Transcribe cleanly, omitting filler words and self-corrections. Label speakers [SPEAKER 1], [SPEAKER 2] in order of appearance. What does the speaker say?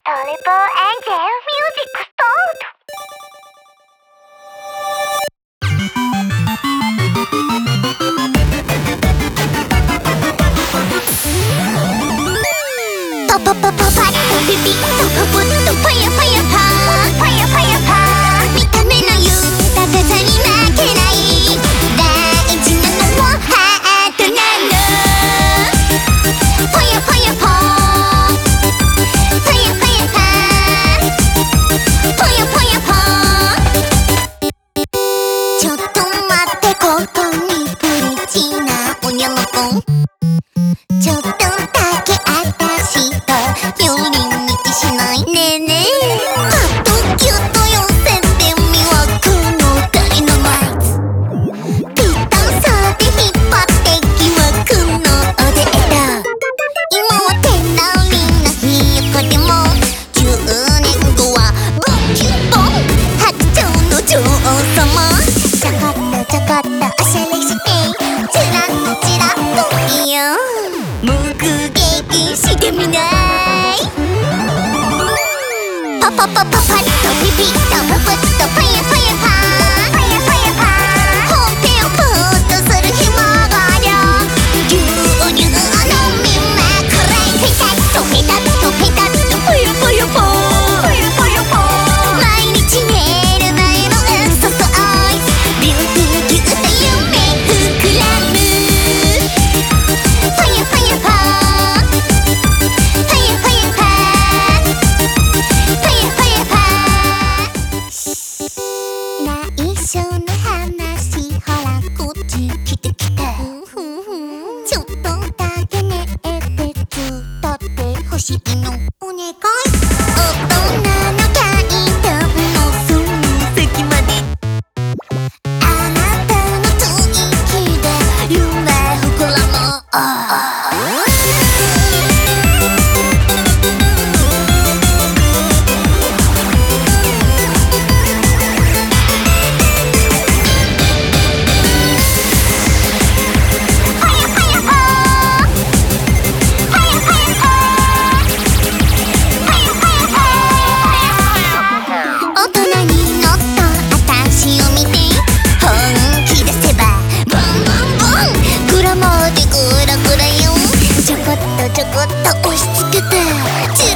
[SPEAKER 1] Triple Angel Music Start! パパパパパッとビビッとパプッとパヤパヤパーパヤパヤパー見た目の豊かさに負けない大事なのはハートなのパヤパヤパーパヤパヤパーパヤパヤパーちょっと待ってここにプリチなおにゃまぽんちょっとだけあたしと寄り道しないねえねえあとギュッと寄せてみはこのダイナマイトピタさで引っ張ってきはこのおでだ今は手なりなひよこでも10年後はボンキュッボン白鳥の女王様ちょこっとちょこっとおしゃれしてチラッチラッといいよ目撃してみないパパパパパッとビビッとパパッとパヤパヤパーパヤパヤパーほっぺをぷーっとするひもがりょ牛乳を飲みまくらいペタッとペタッとペタッとパヤパヤパーパヤパヤパー毎日寝る前のエクササイズビューティーギュッと夢膨らむパヤパヤパー内緒の話ほらこっち来て来てちょっとだけねえてつとってほしいのお願い大人の階段のその先まであなたの吐息で夢膨らむちょこっと押し付けて